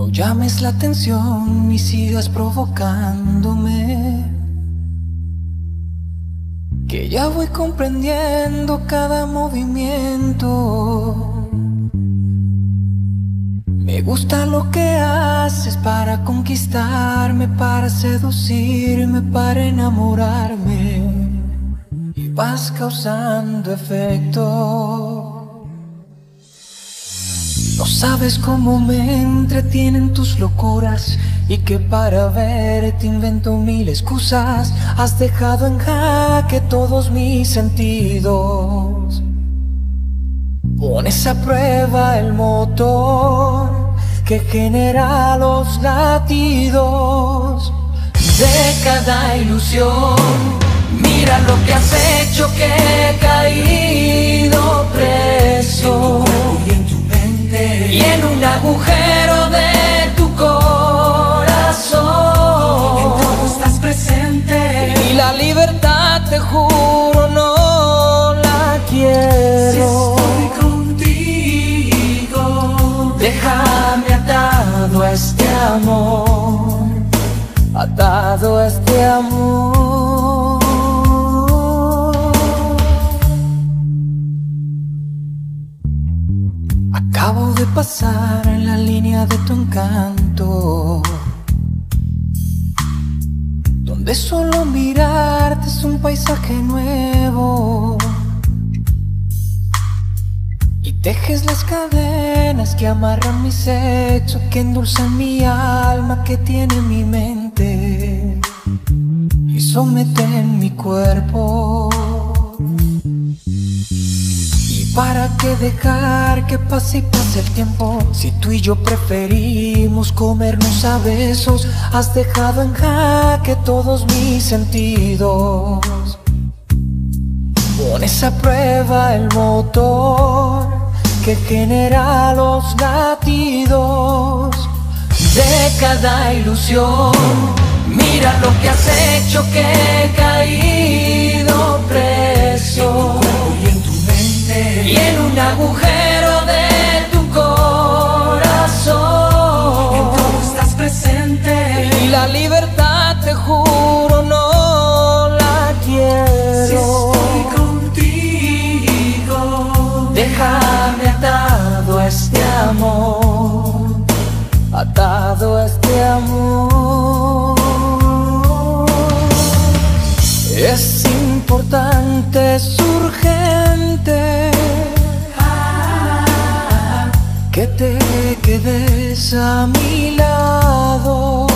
No llames la atención ni sigas provocándome, que ya voy comprendiendo cada movimiento. Me gusta lo que haces para conquistarme, para seducirme, para enamorarme, y vas causando efecto. No sabes cómo me entretienen tus locuras, y que para verte invento mil excusas. Has dejado en jaque todos mis sentidos. Pones a prueba el motor que genera los latidos de cada ilusión. Mira lo que has hecho, que he caído preso y en un agujero de tu corazón. En todo estás presente y la libertad, te juro, no la quiero. Si estoy contigo, déjame atado a este amor, atado a este amor. Acabo de pasar en la línea de tu encanto, donde solo mirarte es un paisaje nuevo, y tejes las cadenas que amarran mi sexo, que endulzan mi alma, que tiene mi mente y someten mi cuerpo. ¿Para qué dejar que pase y pase el tiempo, si tú y yo preferimos comernos a besos? Has dejado en jaque todos mis sentidos. Pones a prueba el motor que genera los latidos de cada ilusión. Mira lo que has hecho, que he caído preso y en un agujero de tu corazón. en todo estás presente y la libertad, te juro, no la quiero. Si estoy contigo, déjame atado a este amor, atado a este amor. Es importante, es urgente que te quedes a mi lado.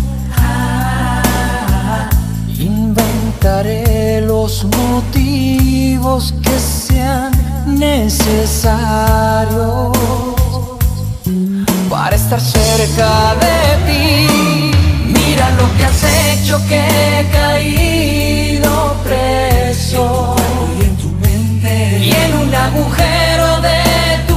Inventaré los motivos que sean necesarios para estar cerca de ti. Mira lo que has hecho, que he caído preso y en tu mente y en un agujero de tu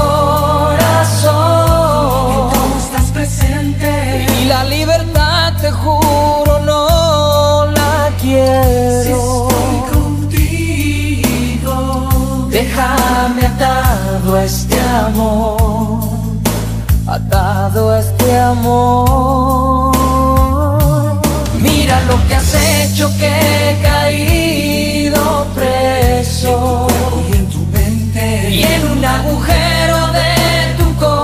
corazón. en todo estás presente Y la libertad, te juro, no la si quiero. estoy contigo, Déjame atado a este amor, atado a este amor. Mira lo que has hecho, que he caído preso y en tu mente y en un agujero de tu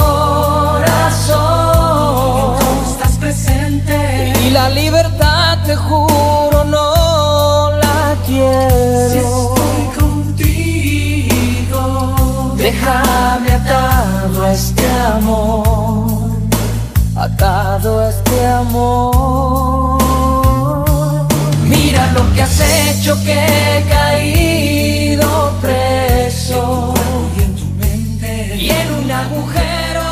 corazón. en todo estás presente Y la libertad, te juro, no la si quiero. estoy contigo, Déjame atado a este amor, atado a este amor. Mira lo que has hecho, que he caído preso y en tu mente y en un agujero